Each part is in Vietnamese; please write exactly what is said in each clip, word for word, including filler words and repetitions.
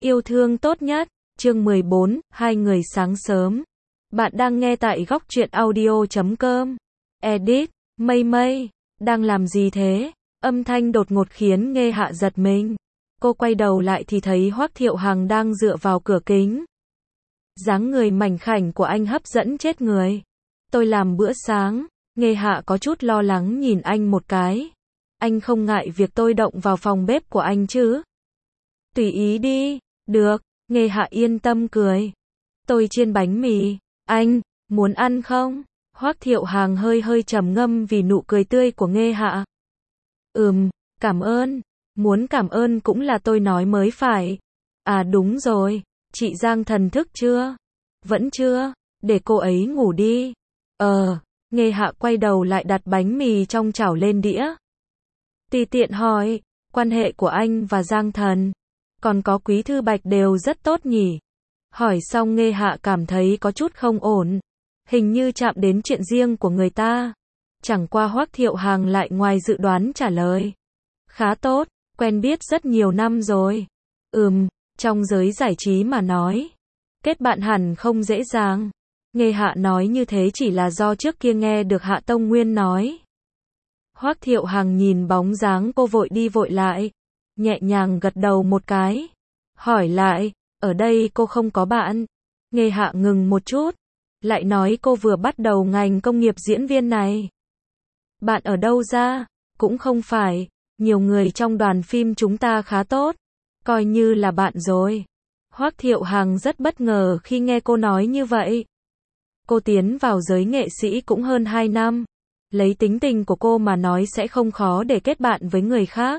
Yêu thương tốt nhất, chương mười bốn, hai người sáng sớm. Bạn đang nghe tại góc truyện audio chấm com. Edit, Mây Mây, đang làm gì thế? Âm thanh đột ngột khiến Nghê Hạ giật mình. Cô quay đầu lại thì thấy Hoắc Thiệu Hằng đang dựa vào cửa kính. Dáng người mảnh khảnh của anh hấp dẫn chết người. Tôi làm bữa sáng, Nghê Hạ có chút lo lắng nhìn anh một cái. Anh không ngại việc tôi động vào phòng bếp của anh chứ? Tùy ý đi, được, Nghê Hạ yên tâm cười. Tôi chiên bánh mì, anh, muốn ăn không? Hoắc Thiệu Hằng hơi hơi trầm ngâm vì nụ cười tươi của Nghê Hạ. Ừm, cảm ơn, muốn cảm ơn cũng là tôi nói mới phải. À đúng rồi, chị Giang Thần thức chưa? Vẫn chưa, để cô ấy ngủ đi. Ờ, Nghê Hạ quay đầu lại đặt bánh mì trong chảo lên đĩa. Tùy tiện hỏi, quan hệ của anh và Giang Thần, còn có Quý Thư Bạch đều rất tốt nhỉ? Hỏi xong Nghê Hạ cảm thấy có chút không ổn. Hình như chạm đến chuyện riêng của người ta. Chẳng qua Hoắc Thiệu Hằng lại ngoài dự đoán trả lời. Khá tốt, quen biết rất nhiều năm rồi. Ừm, trong giới giải trí mà nói, kết bạn hẳn không dễ dàng. Nghê Hạ nói như thế chỉ là do trước kia nghe được Hạ Tông Nguyên nói. Hoắc Thiệu Hằng nhìn bóng dáng cô vội đi vội lại, nhẹ nhàng gật đầu một cái. Hỏi lại, ở đây cô không có bạn? Nghê Hạ ngừng một chút, lại nói cô vừa bắt đầu ngành công nghiệp diễn viên này. Bạn ở đâu ra? Cũng không phải, nhiều người trong đoàn phim chúng ta khá tốt, coi như là bạn rồi. Hoắc Thiệu Hằng rất bất ngờ khi nghe cô nói như vậy. Cô tiến vào giới nghệ sĩ cũng hơn hai năm. Lấy tính tình của cô mà nói sẽ không khó để kết bạn với người khác.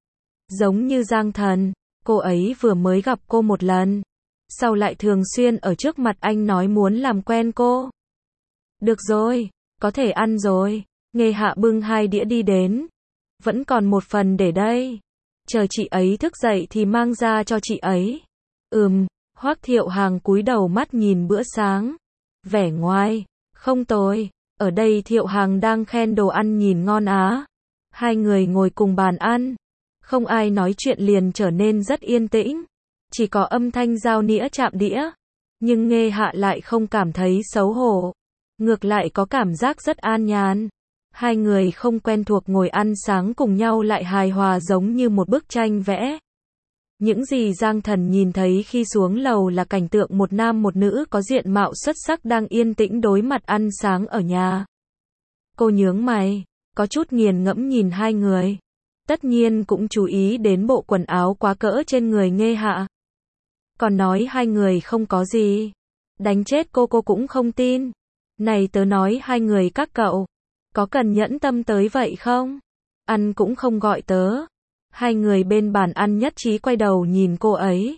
Giống như Giang Thần, cô ấy vừa mới gặp cô một lần, sau lại thường xuyên ở trước mặt anh nói muốn làm quen cô. Được rồi, có thể ăn rồi. Nghê Hạ bưng hai đĩa đi đến. Vẫn còn một phần để đây. Chờ chị ấy thức dậy thì mang ra cho chị ấy. Ừm, Hoắc Thiệu Hằng cúi đầu mắt nhìn bữa sáng. Vẻ ngoài, không tồi. Ở đây Thiệu Hằng đang khen đồ ăn nhìn ngon á. Hai người ngồi cùng bàn ăn. Không ai nói chuyện liền trở nên rất yên tĩnh. Chỉ có âm thanh dao nĩa chạm đĩa. Nhưng Nghê Hạ lại không cảm thấy xấu hổ. Ngược lại có cảm giác rất an nhàn. Hai người không quen thuộc ngồi ăn sáng cùng nhau lại hài hòa giống như một bức tranh vẽ. Những gì Giang Thần nhìn thấy khi xuống lầu là cảnh tượng một nam một nữ có diện mạo xuất sắc đang yên tĩnh đối mặt ăn sáng ở nhà. Cô nhướng mày, có chút nghiền ngẫm nhìn hai người. Tất nhiên cũng chú ý đến bộ quần áo quá cỡ trên người Nghê Hạ. Còn nói hai người không có gì. Đánh chết cô cô cũng không tin. Này tớ nói hai người các cậu, có cần nhẫn tâm tới vậy không? Ăn cũng không gọi tớ. Hai người bên bàn ăn nhất trí quay đầu nhìn cô ấy.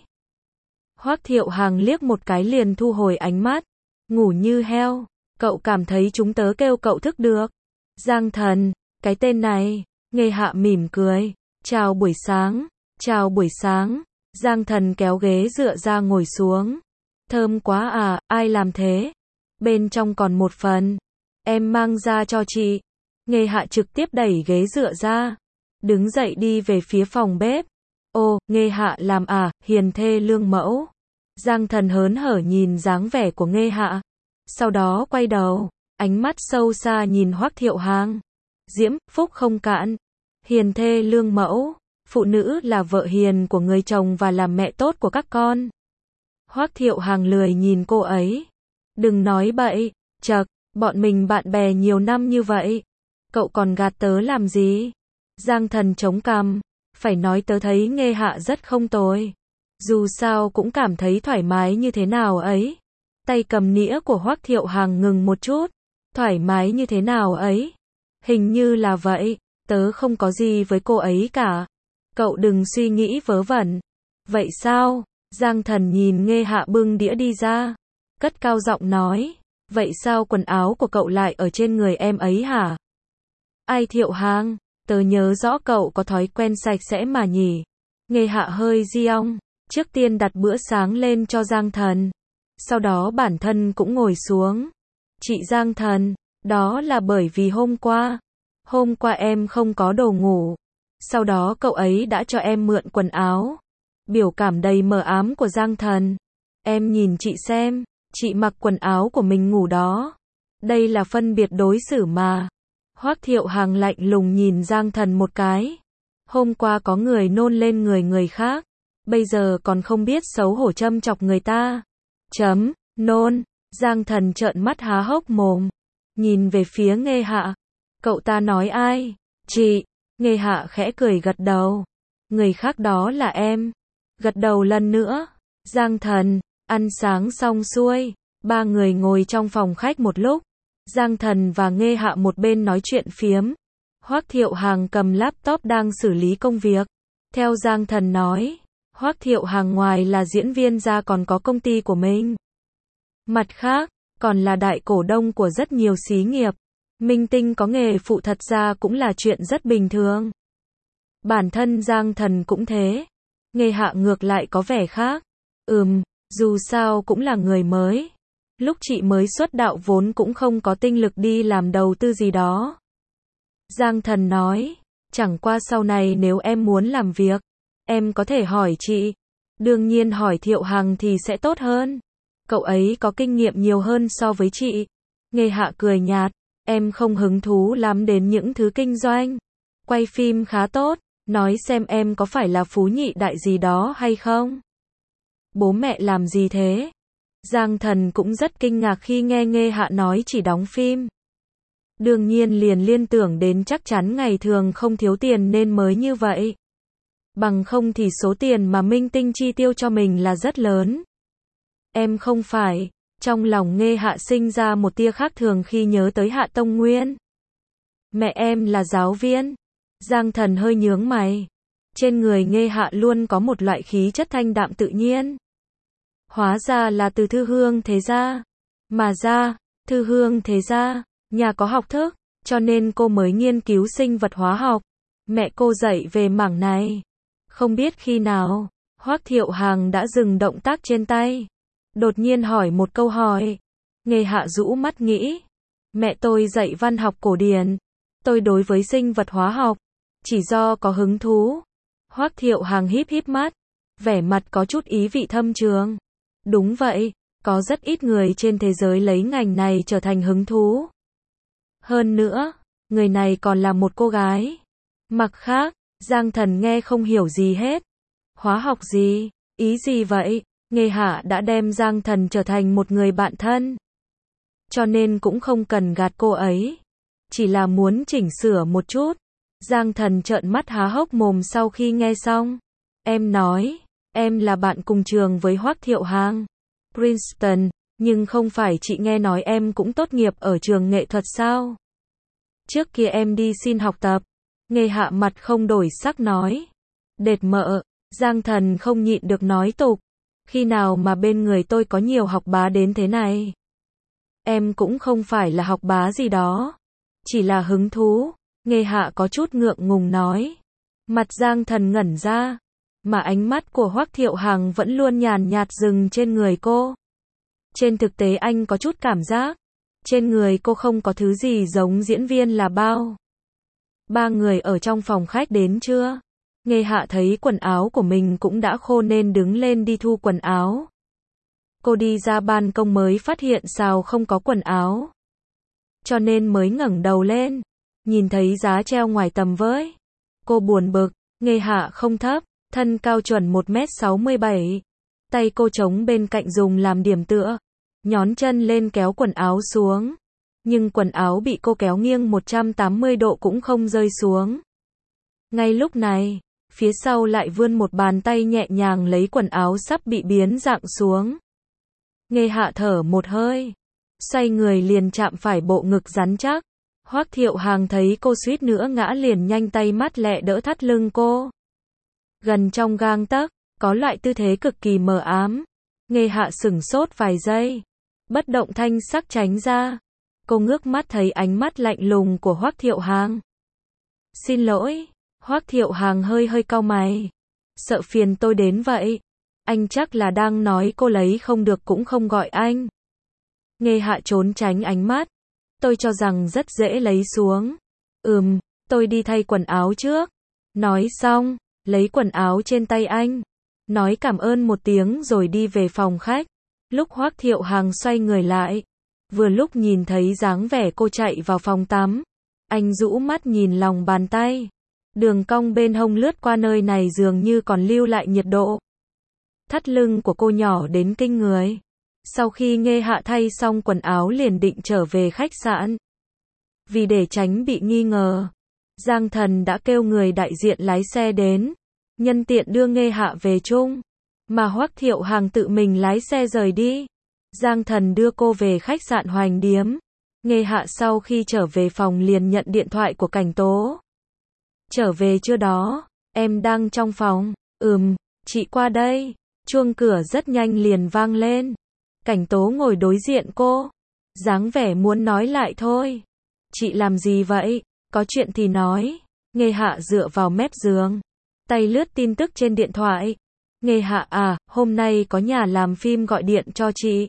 Hoắc Thiệu Hằng liếc một cái liền thu hồi ánh mắt. Ngủ như heo, cậu cảm thấy chúng tớ kêu cậu thức được. Giang Thần, cái tên này. Nghê Hạ mỉm cười. Chào buổi sáng, chào buổi sáng. Giang Thần kéo ghế dựa ra ngồi xuống. Thơm quá à, ai làm thế? Bên trong còn một phần. Em mang ra cho chị. Nghê Hạ trực tiếp đẩy ghế dựa ra. Đứng dậy đi về phía phòng bếp. Ô, Nghê Hạ làm à, hiền thê lương mẫu. Giang Thần hớn hở nhìn dáng vẻ của Nghê Hạ. Sau đó quay đầu, ánh mắt sâu xa nhìn Hoắc Thiệu Hằng. Diễm, phúc không cạn. Hiền thê lương mẫu. Phụ nữ là vợ hiền của người chồng và là mẹ tốt của các con. Hoắc Thiệu Hằng lười nhìn cô ấy. Đừng nói bậy, chậc, bọn mình bạn bè nhiều năm như vậy. Cậu còn gạt tớ làm gì? Giang Thần chống cằm, phải nói tớ thấy Nghê Hạ rất không tồi. Dù sao cũng cảm thấy thoải mái như thế nào ấy. Tay cầm nĩa của Hoắc Thiệu Hằng ngừng một chút. Thoải mái như thế nào ấy? Hình như là vậy, tớ không có gì với cô ấy cả. Cậu đừng suy nghĩ vớ vẩn. Vậy sao? Giang Thần nhìn Nghê Hạ bưng đĩa đi ra. Cất cao giọng nói. Vậy sao quần áo của cậu lại ở trên người em ấy hả? Ai Thiệu Hằng? Tớ nhớ rõ cậu có thói quen sạch sẽ mà nhỉ. Nghê Hạ hơi giong. Trước tiên đặt bữa sáng lên cho Giang Thần. Sau đó bản thân cũng ngồi xuống. Chị Giang Thần, đó là bởi vì hôm qua. Hôm qua em không có đồ ngủ. Sau đó cậu ấy đã cho em mượn quần áo. biểu cảm đầy mờ ám của Giang Thần. Em nhìn chị xem, chị mặc quần áo của mình ngủ đó. Đây là phân biệt đối xử mà. Hoắc Thiệu Hằng lạnh lùng nhìn Giang Thần một cái. Hôm qua có người nôn lên người người khác, bây giờ còn không biết xấu hổ châm chọc người ta. Chấm, nôn. Giang Thần trợn mắt há hốc mồm, nhìn về phía Nghê Hạ. Cậu ta nói ai? Chị. Nghê Hạ khẽ cười gật đầu. Người khác đó là em. Gật đầu lần nữa. Giang Thần, ăn sáng xong xuôi, ba người ngồi trong phòng khách một lúc. Giang Thần và Nghê Hạ một bên nói chuyện phiếm. Hoắc Thiệu Hằng cầm laptop đang xử lý công việc. Theo Giang Thần nói, Hoắc Thiệu Hằng ngoài là diễn viên ra còn có công ty của mình. Mặt khác, còn là đại cổ đông của rất nhiều xí nghiệp. Minh tinh có nghề phụ thật ra cũng là chuyện rất bình thường. Bản thân Giang Thần cũng thế. Nghê Hạ ngược lại có vẻ khác. Ừm, dù sao cũng là người mới. Lúc chị mới xuất đạo vốn cũng không có tinh lực đi làm đầu tư gì đó. Giang Thần nói, chẳng qua sau này nếu em muốn làm việc, em có thể hỏi chị. Đương nhiên hỏi Thiệu Hằng thì sẽ tốt hơn. Cậu ấy có kinh nghiệm nhiều hơn so với chị. Nghê Hạ cười nhạt, em không hứng thú lắm đến những thứ kinh doanh. Quay phim khá tốt, nói xem em có phải là phú nhị đại gì đó hay không? Bố mẹ làm gì thế? Giang Thần cũng rất kinh ngạc khi nghe Nghê Hạ nói chỉ đóng phim. Đương nhiên liền liên tưởng đến chắc chắn ngày thường không thiếu tiền nên mới như vậy. Bằng không thì số tiền mà minh tinh chi tiêu cho mình là rất lớn. Em không phải. Trong lòng Nghê Hạ sinh ra một tia khác thường khi nhớ tới Hạ Tông Nguyên. Mẹ em là giáo viên. Giang Thần hơi nhướng mày. Trên người Nghê Hạ luôn có một loại khí chất thanh đạm tự nhiên. Hóa ra là từ Thư Hương thế gia. Mà ra, Thư Hương thế gia, nhà có học thức, cho nên cô mới nghiên cứu sinh vật hóa học. Mẹ cô dạy về mảng này. Không biết khi nào, Hoắc Thiệu Hằng đã dừng động tác trên tay. Đột nhiên hỏi một câu hỏi. Nghê Hạ rũ mắt nghĩ. Mẹ tôi dạy văn học cổ điển. Tôi đối với sinh vật hóa học chỉ do có hứng thú. Hoắc Thiệu Hằng híp híp mắt, vẻ mặt có chút ý vị thâm trường. Đúng vậy, có rất ít người trên thế giới lấy ngành này trở thành hứng thú. Hơn nữa, người này còn là một cô gái. Mặt khác, Giang Thần nghe không hiểu gì hết. Hóa học gì? Ý gì vậy? Nghê Hạ đã đem Giang Thần trở thành một người bạn thân. Cho nên cũng không cần gạt cô ấy. Chỉ là muốn chỉnh sửa một chút. Giang Thần trợn mắt há hốc mồm sau khi nghe xong. Em nói, em là bạn cùng trường với Hoắc Thiệu Hằng. Princeton, nhưng không phải chị nghe nói em cũng tốt nghiệp ở trường nghệ thuật sao? Trước kia em đi xin học tập. Nghê Hạ mặt không đổi sắc nói. Đệt mợ, Giang Thần không nhịn được nói tục. Khi nào mà bên người tôi có nhiều học bá đến thế này? Em cũng không phải là học bá gì đó. Chỉ là hứng thú. Nghê Hạ có chút ngượng ngùng nói. Mặt Giang Thần ngẩn ra. Mà ánh mắt của Hoắc Thiệu Hằng vẫn luôn nhàn nhạt dừng trên người cô. Trên thực tế anh có chút cảm giác. Trên người cô không có thứ gì giống diễn viên là bao. Ba người ở trong phòng khách đến chưa? Nghê Hạ thấy quần áo của mình cũng đã khô nên đứng lên đi thu quần áo. Cô đi ra ban công mới phát hiện sao không có quần áo. Cho nên mới ngẩng đầu lên. Nhìn thấy giá treo ngoài tầm với. Cô buồn bực. Nghê Hạ không thấp, thân cao chuẩn một mét sáu mươi bảy. Tay cô trống bên cạnh dùng làm điểm tựa. Nhón chân lên kéo quần áo xuống. Nhưng quần áo bị cô kéo nghiêng một trăm tám mươi độ cũng không rơi xuống. Ngay lúc này, phía sau lại vươn một bàn tay nhẹ nhàng lấy quần áo sắp bị biến dạng xuống. Nghê Hạ thở một hơi. Xoay người liền chạm phải bộ ngực rắn chắc. Hoắc Thiệu Hằng thấy cô suýt nữa ngã liền nhanh tay mắt lẹ đỡ thắt lưng cô. Gần trong gang tấc, có loại tư thế cực kỳ mờ ám. Nghê Hạ sửng sốt vài giây. Bất động thanh sắc tránh ra. Cô ngước mắt thấy ánh mắt lạnh lùng của Hoắc Thiệu Hằng. Xin lỗi. Hoắc Thiệu Hằng hơi hơi cau mày. Sợ phiền tôi đến vậy. Anh chắc là đang nói cô lấy không được cũng không gọi anh. Nghê Hạ trốn tránh ánh mắt. Tôi cho rằng rất dễ lấy xuống. Ừm, tôi đi thay quần áo trước. Nói xong, lấy quần áo trên tay anh. nói cảm ơn một tiếng rồi đi về phòng khách. Lúc Hoắc Thiệu Hằng xoay người lại, vừa lúc nhìn thấy dáng vẻ cô chạy vào phòng tắm, anh rũ mắt nhìn lòng bàn tay. Đường cong bên hông lướt qua nơi này dường như còn lưu lại nhiệt độ. Thắt lưng của cô nhỏ đến kinh người. Sau khi Nghê Hạ thay xong quần áo liền định trở về khách sạn. Vì để tránh bị nghi ngờ, Giang Thần đã kêu người đại diện lái xe đến, nhân tiện đưa Nghê Hạ về chung, mà Hoắc Thiệu Hằng tự mình lái xe rời đi. Giang Thần đưa cô về khách sạn Hoành Điếm. Nghê Hạ sau khi trở về phòng liền nhận điện thoại của Cảnh Tố. Trở về chưa đó? Em đang trong phòng. Ừm, chị qua đây. Chuông cửa rất nhanh liền vang lên. Cảnh Tố ngồi đối diện cô, dáng vẻ muốn nói lại thôi. Chị làm gì vậy? Có chuyện thì nói. Nghê Hạ dựa vào mép giường, tay lướt tin tức trên điện thoại. Nghê Hạ à, hôm nay có nhà làm phim gọi điện cho chị.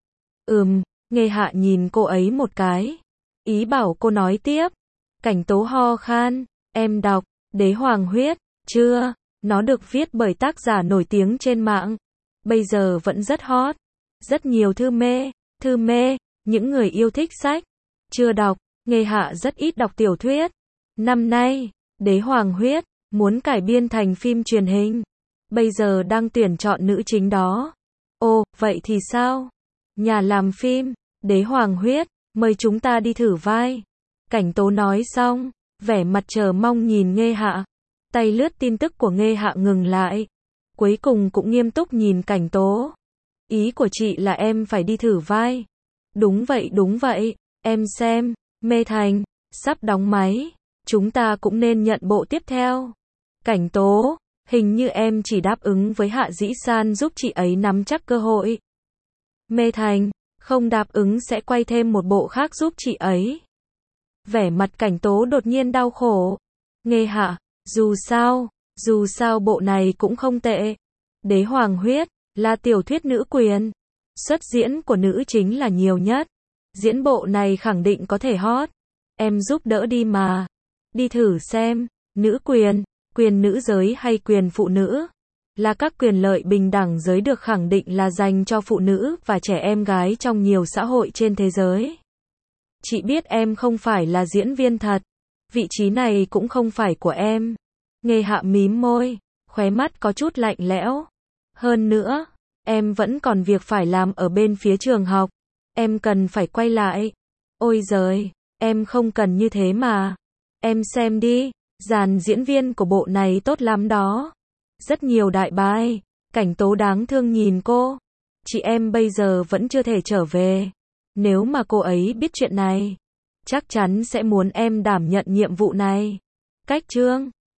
Ừm, Nghê Hạ nhìn cô ấy một cái, ý bảo cô nói tiếp. Cảnh Tố ho khan, em đọc Đế Hoàng Huyết chưa? Nó được viết bởi tác giả nổi tiếng trên mạng, bây giờ vẫn rất hot. Rất nhiều thư mê, thư mê, những người yêu thích sách. Chưa đọc, Nghê Hạ rất ít đọc tiểu thuyết. Năm nay, Đế Hoàng Huyết muốn cải biên thành phim truyền hình. Bây giờ đang tuyển chọn nữ chính đó. Ồ, vậy thì sao? Nhà làm phim, Đế Hoàng Huyết, mời chúng ta đi thử vai. Cảnh Tố nói xong, vẻ mặt chờ mong nhìn Nghê Hạ. Tay lướt tin tức của Nghê Hạ ngừng lại. Cuối cùng cũng nghiêm túc nhìn Cảnh Tố. Ý của chị là em phải đi thử vai. Đúng vậy đúng vậy, em xem, Mê Thành, sắp đóng máy. Chúng ta cũng nên nhận bộ tiếp theo. Cảnh Tố, hình như em chỉ đáp ứng với Hạ Dĩ San giúp chị ấy nắm chắc cơ hội. Mê Thành, không đáp ứng sẽ quay thêm một bộ khác giúp chị ấy. Vẻ mặt Cảnh Tố đột nhiên đau khổ. Nghê Hạ, dù sao, dù sao bộ này cũng không tệ. Đế Hoàng Huyết là tiểu thuyết nữ quyền, xuất diễn của nữ chính là nhiều nhất. Diễn bộ này khẳng định có thể hot. Em giúp đỡ đi mà. Đi thử xem, nữ quyền, quyền nữ giới hay quyền phụ nữ, là các quyền lợi bình đẳng giới được khẳng định là dành cho phụ nữ và trẻ em gái trong nhiều xã hội trên thế giới. Chị biết em không phải là diễn viên thật, vị trí này cũng không phải của em. Nghê Hạ mím môi, khóe mắt có chút lạnh lẽo. Hơn nữa, em vẫn còn việc phải làm ở bên phía trường học. Em cần phải quay lại. Ôi giời, em không cần như thế mà. Em xem đi, dàn diễn viên của bộ này tốt lắm đó. Rất nhiều đại bài. Cảnh Tố đáng thương nhìn cô. Chị em bây giờ vẫn chưa thể trở về. Nếu mà cô ấy biết chuyện này, chắc chắn sẽ muốn em đảm nhận nhiệm vụ này. Cách chương